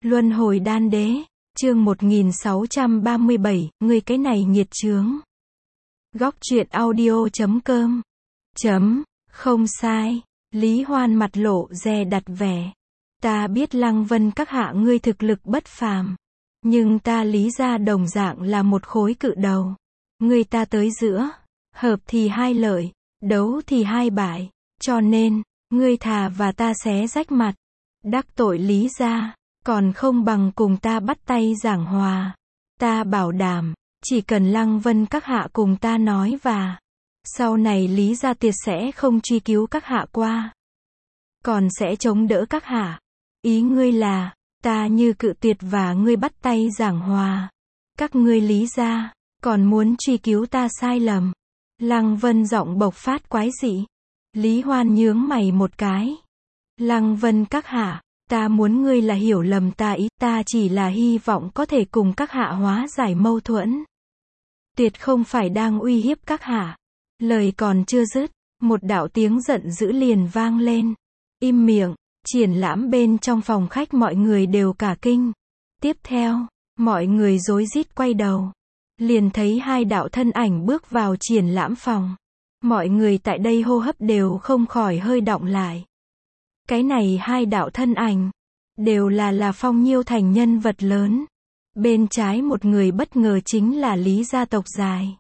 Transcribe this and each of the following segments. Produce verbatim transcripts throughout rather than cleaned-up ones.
Luân hồi đan đế, chương một nghìn sáu trăm ba mươi bảy, ngươi cái này nghiệt chướng. Góc truyện audio chấm com. Chấm, không sai. Lý Hoan mặt lộ dè đặt vẻ. Ta biết Lăng Vân các hạ ngươi thực lực bất phàm. Nhưng ta Lý gia đồng dạng là một khối cự đầu. Ngươi ta tới giữa. Hợp thì hai lợi. Đấu thì hai bại. Cho nên, ngươi thà và ta xé rách mặt. Đắc tội Lý gia. Còn không bằng cùng ta bắt tay giảng hòa. Ta bảo đảm, chỉ cần Lăng Vân các hạ cùng ta nói và sau này Lý gia tiệt sẽ không truy cứu các hạ qua. Còn sẽ chống đỡ các hạ. Ý ngươi là, ta như cự tuyệt và ngươi bắt tay giảng hòa. Các ngươi Lý gia, còn muốn truy cứu ta sai lầm. Lăng Vân giọng bộc phát quái dị. Lý Hoan nhướng mày một cái. Lăng Vân các hạ. Ta muốn ngươi là hiểu lầm ta ý, ta chỉ là hy vọng có thể cùng các hạ hóa giải mâu thuẫn. Tuyệt không phải đang uy hiếp các hạ. Lời còn chưa dứt, một đạo tiếng giận dữ liền vang lên. Im miệng, triển lãm bên trong phòng khách mọi người đều cả kinh. Tiếp theo, mọi người rối rít quay đầu. Liền thấy hai đạo thân ảnh bước vào triển lãm phòng. Mọi người tại đây hô hấp đều không khỏi hơi đọng lại. Cái này hai đạo thân ảnh, đều là là Phong Nhiêu thành nhân vật lớn. Bên trái một người bất ngờ chính là Lý gia tộc dài.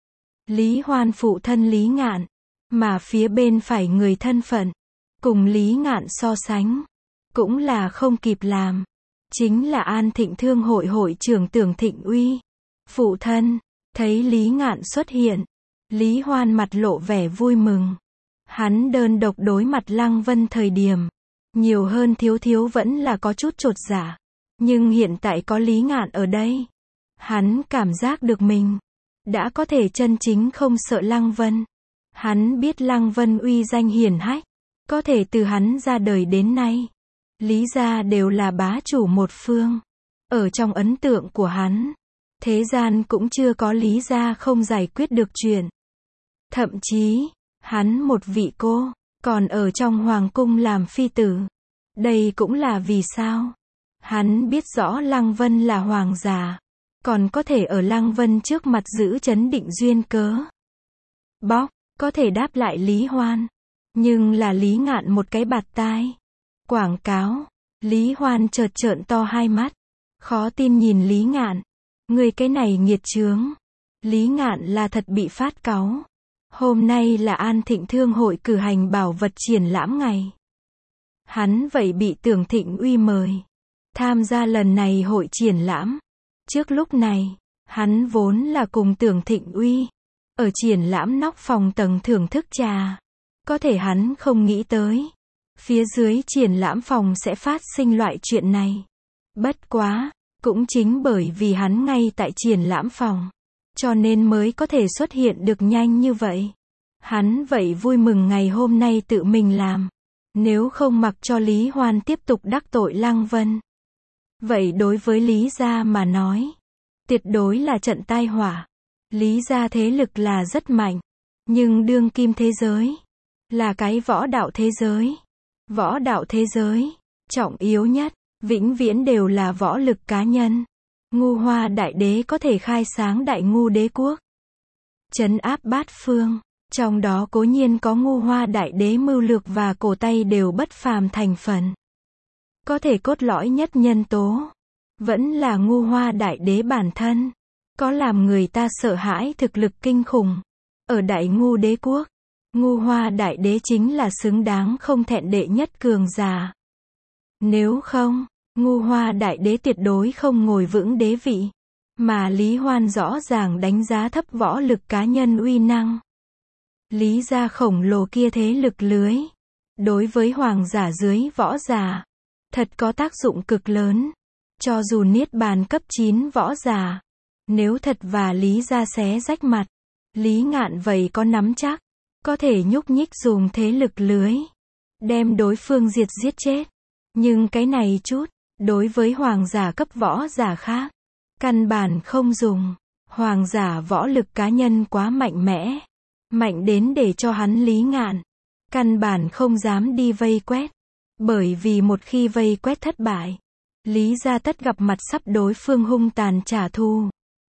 Lý Hoan phụ thân Lý Ngạn, mà phía bên phải người thân phận, cùng Lý Ngạn so sánh, cũng là không kịp làm. Chính là An Thịnh Thương hội hội trưởng Tưởng Thịnh Uy. Phụ thân, thấy Lý Ngạn xuất hiện, Lý Hoan mặt lộ vẻ vui mừng. Hắn đơn độc đối mặt Lăng Vân thời điểm, nhiều hơn thiếu thiếu vẫn là có chút chột dạ. Nhưng hiện tại có Lý Ngạn ở đây, hắn cảm giác được mình đã có thể chân chính không sợ Lăng Vân. Hắn biết Lăng Vân uy danh hiển hách, có thể từ hắn ra đời đến nay, Lý gia đều là bá chủ một phương. Ở trong ấn tượng của hắn, thế gian cũng chưa có Lý gia không giải quyết được chuyện. Thậm chí, hắn một vị cô, còn ở trong hoàng cung làm phi tử. Đây cũng là vì sao? Hắn biết rõ Lăng Vân là hoàng giả, còn có thể ở Lăng Vân trước mặt giữ chấn định duyên cớ. Bóc, có thể đáp lại Lý Hoan. Nhưng là Lý Ngạn một cái bạt tai. Quảng cáo, Lý Hoan chợt trợn to hai mắt. Khó tin nhìn Lý Ngạn. Người cái này nghiệt chướng. Lý Ngạn là thật bị phát cáu. Hôm nay là An Thịnh Thương hội cử hành bảo vật triển lãm ngày. Hắn vậy bị Tưởng Thịnh Uy mời tham gia lần này hội triển lãm. Trước lúc này, hắn vốn là cùng Tưởng Thịnh Uy ở triển lãm nóc phòng tầng thưởng thức trà. Có thể hắn không nghĩ tới, phía dưới triển lãm phòng sẽ phát sinh loại chuyện này. Bất quá, cũng chính bởi vì hắn ngay tại triển lãm phòng, cho nên mới có thể xuất hiện được nhanh như vậy. Hắn vậy vui mừng ngày hôm nay tự mình làm. Nếu không mặc cho Lý Hoan tiếp tục đắc tội Lăng Vân, vậy đối với Lý gia mà nói, tuyệt đối là trận tai họa. Lý gia thế lực là rất mạnh, nhưng đương kim thế giới là cái võ đạo thế giới. Võ đạo thế giới, trọng yếu nhất, vĩnh viễn đều là võ lực cá nhân. Ngu Hoa Đại Đế có thể khai sáng Đại Ngu Đế quốc, trấn áp bát phương. Trong đó cố nhiên có Ngu Hoa Đại Đế mưu lược và cổ tay đều bất phàm thành phần. Có thể cốt lõi nhất nhân tố, vẫn là Ngu Hoa Đại Đế bản thân. Có làm người ta sợ hãi thực lực kinh khủng. Ở Đại Ngu Đế quốc, Ngu Hoa Đại Đế chính là xứng đáng không thẹn đệ nhất cường giả. Nếu không, Ngu Hoa Đại Đế tuyệt đối không ngồi vững đế vị. Mà Lý Hoan rõ ràng đánh giá thấp võ lực cá nhân uy năng. Lý gia khổng lồ kia thế lực lưới, đối với hoàng giả dưới võ giả, thật có tác dụng cực lớn. Cho dù niết bàn cấp chín võ giả, nếu thật và Lý gia xé rách mặt, Lý Ngạn vậy có nắm chắc, có thể nhúc nhích dùng thế lực lưới, đem đối phương diệt giết chết. Nhưng cái này chút, đối với hoàng giả cấp võ giả khác, căn bản không dùng. Hoàng giả võ lực cá nhân quá mạnh mẽ. Mạnh đến để cho hắn Lý Ngạn căn bản không dám đi vây quét. Bởi vì một khi vây quét thất bại, Lý Gia Tất gặp mặt sắp đối phương hung tàn trả thù.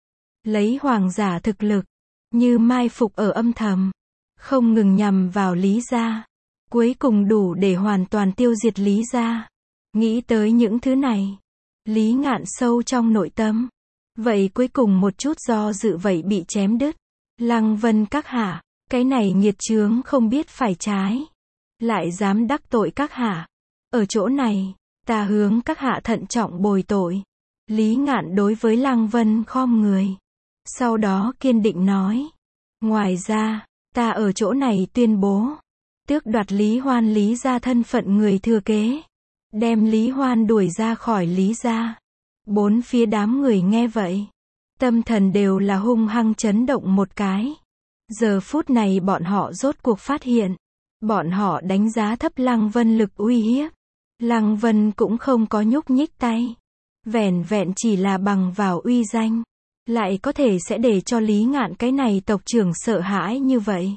Lấy hoàng giả thực lực, như mai phục ở âm thầm, không ngừng nhằm vào Lý Gia. Cuối cùng đủ để hoàn toàn tiêu diệt Lý Gia. Nghĩ tới những thứ này, Lý Ngạn sâu trong nội tâm. Vậy cuối cùng một chút do dự vậy bị chém đứt. Lăng Vân các hạ, cái này nghiệt chướng không biết phải trái. Lại dám đắc tội các hạ. Ở chỗ này, ta hướng các hạ thận trọng bồi tội. Lý Ngạn đối với Lăng Vân khom người. Sau đó kiên định nói. Ngoài ra, ta ở chỗ này tuyên bố. Tước đoạt Lý Hoan Lý Gia thân phận người thừa kế. Đem Lý Hoan đuổi ra khỏi Lý Gia. Bốn phía đám người nghe vậy. Tâm thần đều là hung hăng chấn động một cái. Giờ phút này bọn họ rốt cuộc phát hiện. Bọn họ đánh giá thấp Lăng Vân lực uy hiếp. Lăng Vân cũng không có nhúc nhích tay. Vẻn vẹn chỉ là bằng vào uy danh. Lại có thể sẽ để cho Lý Ngạn cái này tộc trưởng sợ hãi như vậy.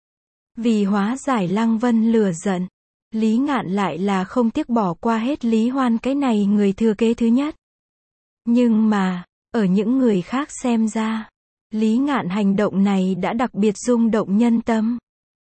Vì hóa giải Lăng Vân lửa giận. Lý Ngạn lại là không tiếc bỏ qua hết Lý Hoan cái này người thừa kế thứ nhất. Nhưng mà, ở những người khác xem ra, Lý Ngạn hành động này đã đặc biệt rung động nhân tâm.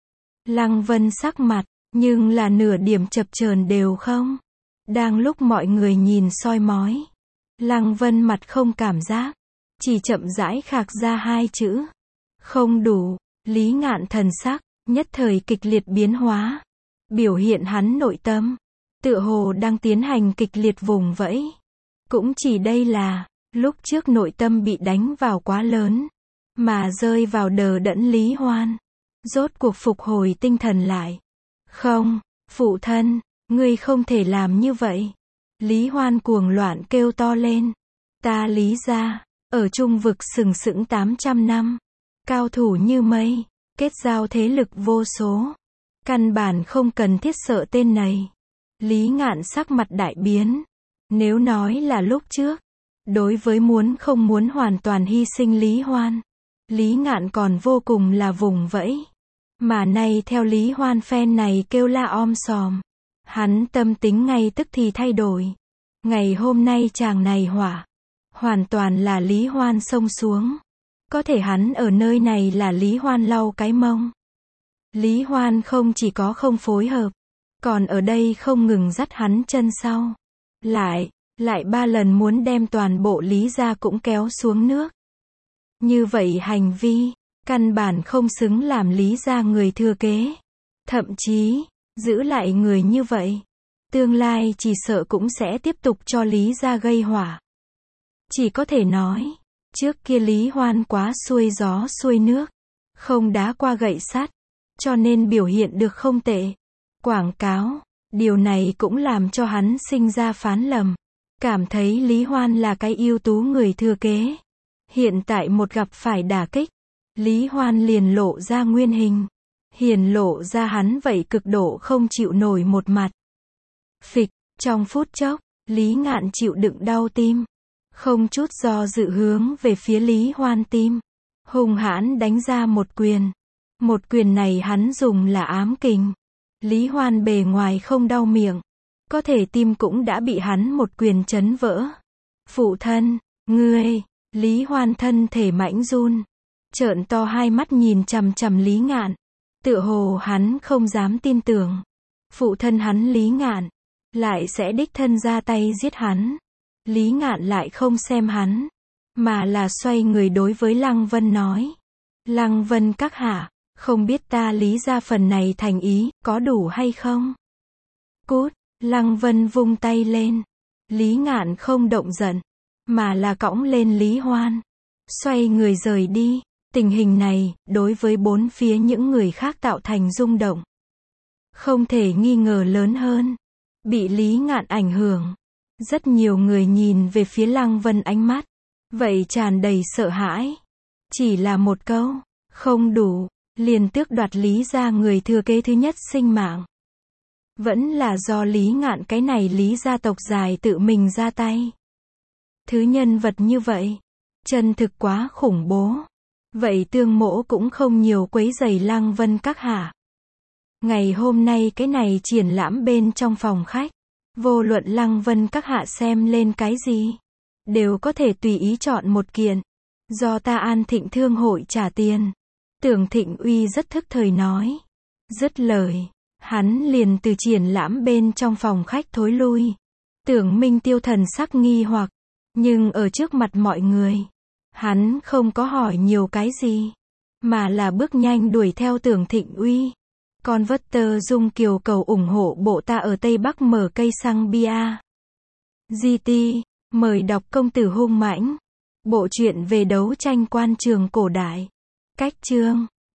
Lăng Vân sắc mặt, nhưng là nửa điểm chập chờn đều không. Đang lúc mọi người nhìn soi mói, Lăng Vân mặt không cảm giác, chỉ chậm rãi khạc ra hai chữ. Không đủ. Lý Ngạn thần sắc, nhất thời kịch liệt biến hóa. Biểu hiện hắn nội tâm, tựa hồ đang tiến hành kịch liệt vùng vẫy. Cũng chỉ đây là, lúc trước nội tâm bị đánh vào quá lớn, mà rơi vào đờ đẫn Lý Hoan. Rốt cuộc phục hồi tinh thần lại. Không, phụ thân, ngươi không thể làm như vậy. Lý Hoan cuồng loạn kêu to lên. Ta Lý Gia, ở trung vực sừng sững tám trăm năm. Cao thủ như mây, kết giao thế lực vô số. Căn bản không cần thiết sợ tên này. Lý Ngạn sắc mặt đại biến. Nếu nói là lúc trước, đối với muốn không muốn hoàn toàn hy sinh Lý Hoan, Lý Ngạn còn vô cùng là vùng vẫy. Mà nay theo Lý Hoan phen này kêu la om sòm, hắn tâm tính ngay tức thì thay đổi. Ngày hôm nay chàng này hỏa, hoàn toàn là Lý Hoan xông xuống. Có thể hắn ở nơi này là Lý Hoan lau cái mông. Lý Hoan không chỉ có không phối hợp, còn ở đây không ngừng dắt hắn chân sau. Lại, lại ba lần muốn đem toàn bộ Lý Gia cũng kéo xuống nước. Như vậy hành vi, căn bản không xứng làm Lý Gia người thừa kế. Thậm chí, giữ lại người như vậy, tương lai chỉ sợ cũng sẽ tiếp tục cho Lý Gia gây hỏa. Chỉ có thể nói, trước kia Lý Hoan quá xuôi gió xuôi nước, không đá qua gậy sắt, cho nên biểu hiện được không tệ. Quảng cáo, điều này cũng làm cho hắn sinh ra phán lầm, cảm thấy Lý Hoan là cái ưu tú người thừa kế. Hiện tại một gặp phải đả kích, Lý Hoan liền lộ ra nguyên hình, hiển lộ ra hắn vậy cực độ không chịu nổi một mặt. Phịch, trong phút chốc, Lý Ngạn chịu đựng đau tim, không chút do dự hướng về phía Lý Hoan tim, hung hãn đánh ra một quyền. Một quyền này hắn dùng là ám kình. Lý Hoan bề ngoài không đau miệng, có thể tim cũng đã bị hắn một quyền chấn vỡ. Phụ thân, ngươi, Lý Hoan thân thể mãnh run, trợn to hai mắt nhìn chằm chằm Lý Ngạn, tựa hồ hắn không dám tin tưởng. Phụ thân hắn Lý Ngạn, lại sẽ đích thân ra tay giết hắn. Lý Ngạn lại không xem hắn, mà là xoay người đối với Lăng Vân nói. Lăng Vân các hạ, không biết ta Lý Gia phần này thành ý, có đủ hay không? Cút, Lăng Vân vung tay lên. Lý Ngạn không động giận, mà là cõng lên Lý Hoan. Xoay người rời đi. Tình hình này, đối với bốn phía những người khác tạo thành rung động. Không thể nghi ngờ lớn hơn. Bị Lý Ngạn ảnh hưởng. Rất nhiều người nhìn về phía Lăng Vân ánh mắt. Vậy tràn đầy sợ hãi. Chỉ là một câu, không đủ, liền tước đoạt Lý Gia người thừa kế thứ nhất sinh mạng. Vẫn là do Lý Ngạn cái này Lý gia tộc dài tự mình ra tay. Thứ nhân vật như vậy, chân thực quá khủng bố. Vậy Tương Mỗ cũng không nhiều quấy rầy Lăng Vân các hạ. Ngày hôm nay cái này triển lãm bên trong phòng khách, Vô luận Lăng Vân các hạ xem lên cái gì, đều có thể tùy ý chọn một kiện. Do ta An Thịnh Thương hội trả tiền. Tưởng Thịnh Uy rất thức thời nói. Dứt lời, hắn liền từ triển lãm bên trong phòng khách thối lui. Tưởng Minh Tiêu thần sắc nghi hoặc, nhưng ở trước mặt mọi người, hắn không có hỏi nhiều cái gì, mà là bước nhanh đuổi theo Tưởng Thịnh Uy. Con vất tơ Dung Kiều cầu ủng hộ bộ ta ở Tây Bắc mở cây xăng bia. giê tê, mời đọc Công tử hung mãnh. Bộ truyện về đấu tranh quan trường cổ đại. Cách chương